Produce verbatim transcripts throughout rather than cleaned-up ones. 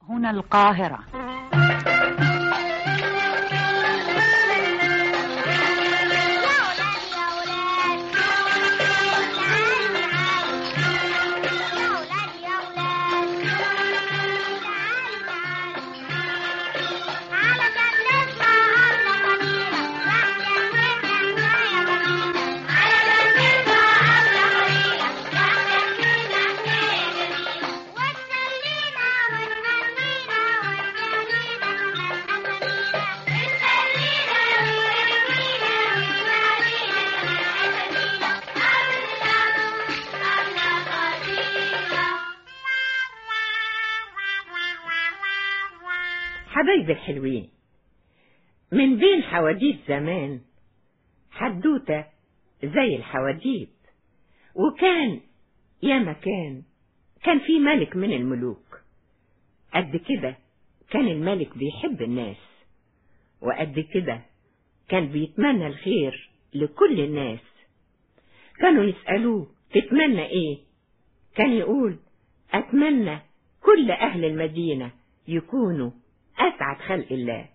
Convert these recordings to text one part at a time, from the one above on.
هنا القاهرة. حبايبي الحلوين، من بين حواديت زمان حدوتة زي الحواديت. وكان يا مكان كان في ملك من الملوك. قد كده كان الملك بيحب الناس، وقد كده كان بيتمنى الخير لكل الناس. كانوا يسألوه تتمنى ايه؟ كان يقول اتمنى كل اهل المدينة يكونوا أسعد خلق الله.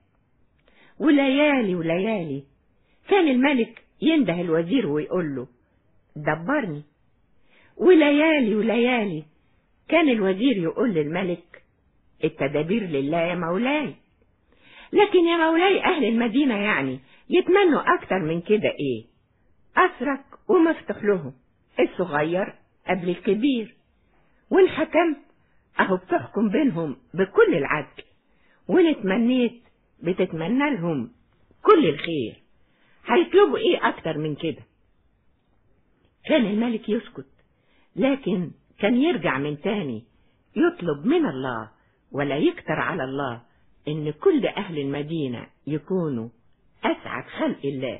وليالي وليالي كان الملك ينده الوزير ويقول له دبرني. وليالي وليالي كان الوزير يقول للملك التدابير لله يا مولاي. لكن يا مولاي أهل المدينة يعني يتمنوا أكتر من كده إيه؟ أسرك ومفتوح لهم الصغير قبل الكبير، وإن حكمت أهو بتحكم بينهم بكل العدل، وإن اتمنيت بتتمنى لهم كل الخير. هيطلبوا ايه اكتر من كده؟ كان الملك يسكت، لكن كان يرجع من تاني يطلب من الله ولا يكتر على الله ان كل اهل المدينة يكونوا اسعد خلق الله.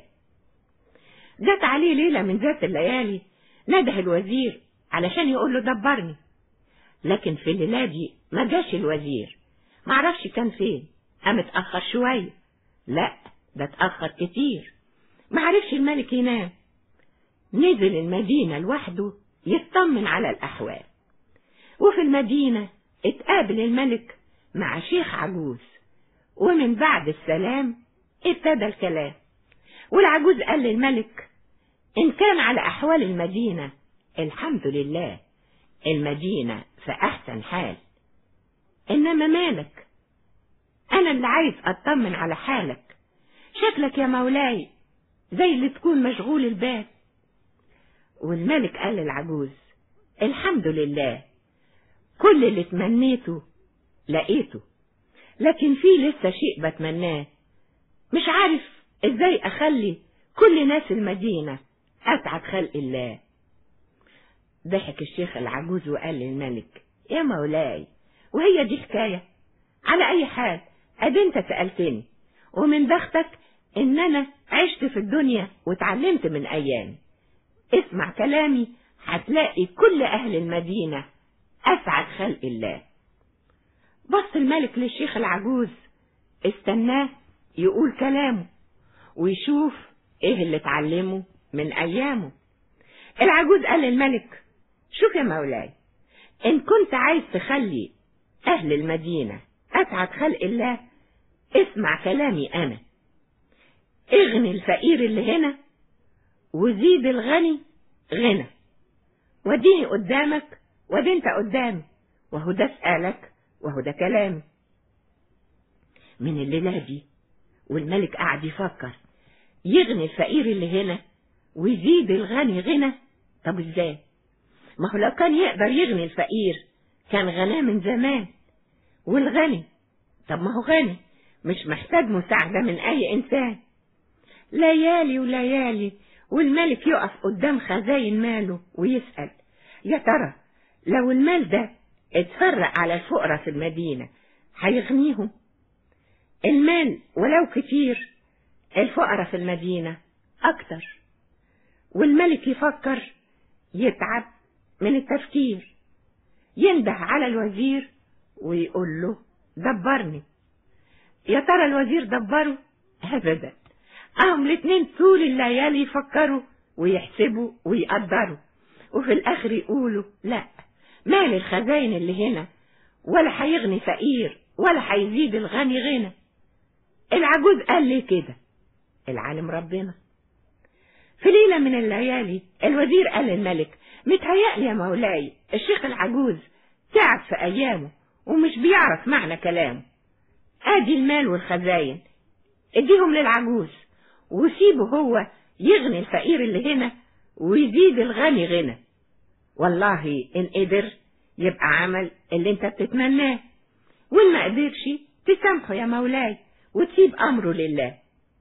جت عليه ليلة من ذات الليالي نده الوزير علشان يقول له دبرني، لكن في الليلة دي ما جاش الوزير، معرفش كان فين. قام اتأخر شوية، لا ده اتأخر كتير، معرفش الملك ينام. نزل المدينة لوحده يطمن على الأحوال. وفي المدينة اتقابل الملك مع شيخ عجوز، ومن بعد السلام ابتدى الكلام. والعجوز قال للملك إن كان على أحوال المدينة الحمد لله، المدينة في أحسن حال، إنما مالك؟ أنا اللي عايز أطمن على حالك، شكلك يا مولاي زي اللي تكون مشغول البال. والملك قال للعجوز الحمد لله، كل اللي تمنيته لقيته، لكن في لسه شيء بتمناه، مش عارف ازاي أخلي كل ناس المدينة أسعد خلق الله. ضحك الشيخ العجوز وقال للملك يا مولاي وهي دي حكاية؟ على أي حال أدي انت سألتني، ومن بختك ان انا عشت في الدنيا واتعلمت من ايام. اسمع كلامي هتلاقي كل اهل المدينة اسعد خلق الله. بص الملك للشيخ العجوز استناه يقول كلامه ويشوف ايه اللي اتعلمه من ايامه. العجوز قال للملك شوف يا مولاي، ان كنت عايز تخلي اهل المدينة اسعد خلق الله اسمع كلامي انا. اغني الفقير اللي هنا وزيد الغني غنى، وديني قدامك ودي انت قدامي، وهو ده سؤالك وهو ده كلامي. من الليلة دي والملك قاعد يفكر يغني الفقير اللي هنا ويزيد الغني غنى. طب ازاي؟ ما هو لو كان يقدر يغني الفقير كان غناه من زمان. والغني طب ما هو غني مش محتاج مساعدة من اي انسان. ليالي وليالي والملك يقف قدام خزاين ماله ويسأل يا ترى لو المال ده اتفرق على الفقراء في المدينة هيغنيهم؟ المال ولو كتير الفقراء في المدينة اكتر. والملك يفكر يتعب من التفكير، ينده على الوزير ويقول له دبرني. يا ترى الوزير دبره؟ ابدا، اهم الاتنين طول الليالي يفكروا ويحسبوا ويقدروا، وفي الاخر يقولوا لا، مال الخزاين اللي هنا ولا هيغني فقير ولا هيزيد الغني غنى. العجوز قال لي كده؟ العالم ربنا. في ليلة من الليالي الوزير قال للملك: متهيألي يا مولاي الشيخ العجوز تعب في أيامه ومش بيعرف معنى كلامه. ادي المال والخزاين، اديهم للعجوز وسيبه هو يغني الفقير اللي هنا ويزيد الغني غنى. والله ان قدر يبقى عمل اللي انت بتتمناه، وان ما قدرش تسامحه يا مولاي وتسيب امره لله.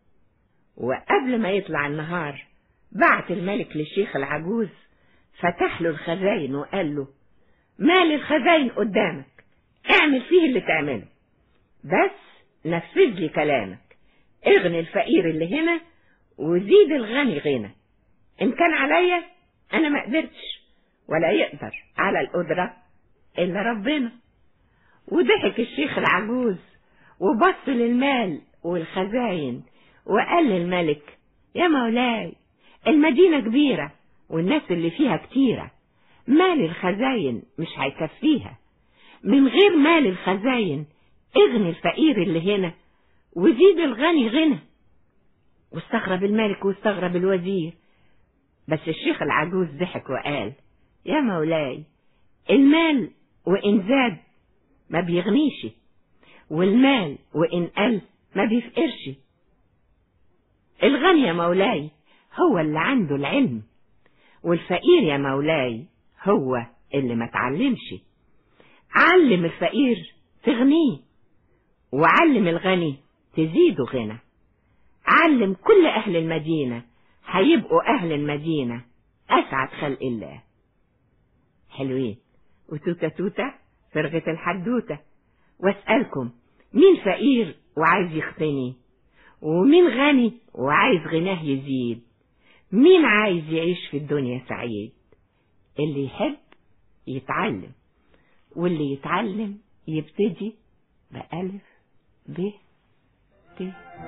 وقبل ما يطلع النهار بعت الملك للشيخ العجوز، فتح له الخزاين وقال له: مال الخزاين قدامك، اعمل فيه اللي تعمله، بس نفذ لي كلامك، اغني الفقير اللي هنا وزيد الغني غنى. ان كان عليا انا ما قدرتش، ولا يقدر على القدرة الا ربنا. وضحك الشيخ العجوز وبص للمال والخزاين وقال للملك: يا مولاي المدينة كبيرة والناس اللي فيها كتيرة، مال الخزاين مش هيكفيها. من غير مال الخزاين اغني الفقير اللي هنا وزيد الغني غنى. واستغرب الملك واستغرب الوزير، بس الشيخ العجوز ضحك وقال: يا مولاي المال وإن زاد ما بيغنيش، والمال وإن قل ما بيفقرش. الغني يا مولاي هو اللي عنده العلم، والفقير يا مولاي هو اللي ما تعلمش. علم الفقير تغنيه، وعلم الغني تزيده غنى. علم كل أهل المدينة هيبقوا أهل المدينة أسعد خلق الله. حلوين. وتوتة توتة فرغة الحدوتة. واسألكم: مين فقير وعايز يختني؟ ومين غني وعايز غناه يزيد؟ مين عايز يعيش في الدنيا سعيد؟ اللي يحب يتعلم، واللي يتعلم يبتدي بألف ب ت.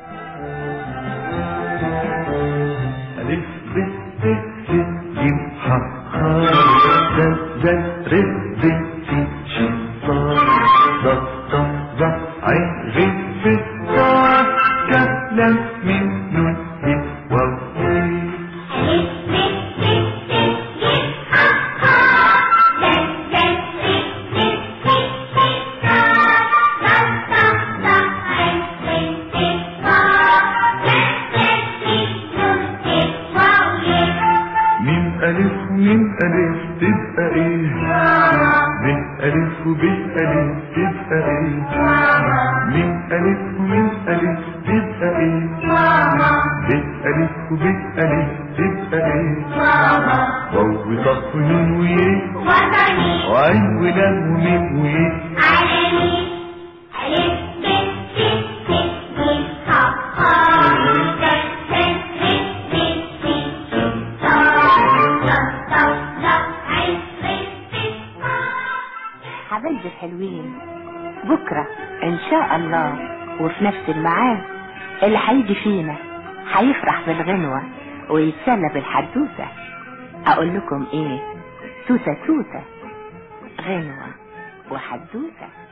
ألف ب ت ت ج ح خ د د ر ب ت ش ص ض ض ظ ع غ ف ظ ك ل م ن ي واو ألف من ألف تبقى إيه؟ من ألف وب ألف تبقى إيه؟ من ألف ومن ألف تبقى إيه؟ ب ألف وب ألف تبقى إيه؟ واو وصف ونون ويه وعين ولام وميم ويه. حبايبي الحلوين، بكرة ان شاء الله وفي نفس الميعاد اللي هيجي فينا هيفرح بالغنوة ويتسلى بالحدوثة. اقول لكم ايه؟ توتة توتة غنوة وحدوثة.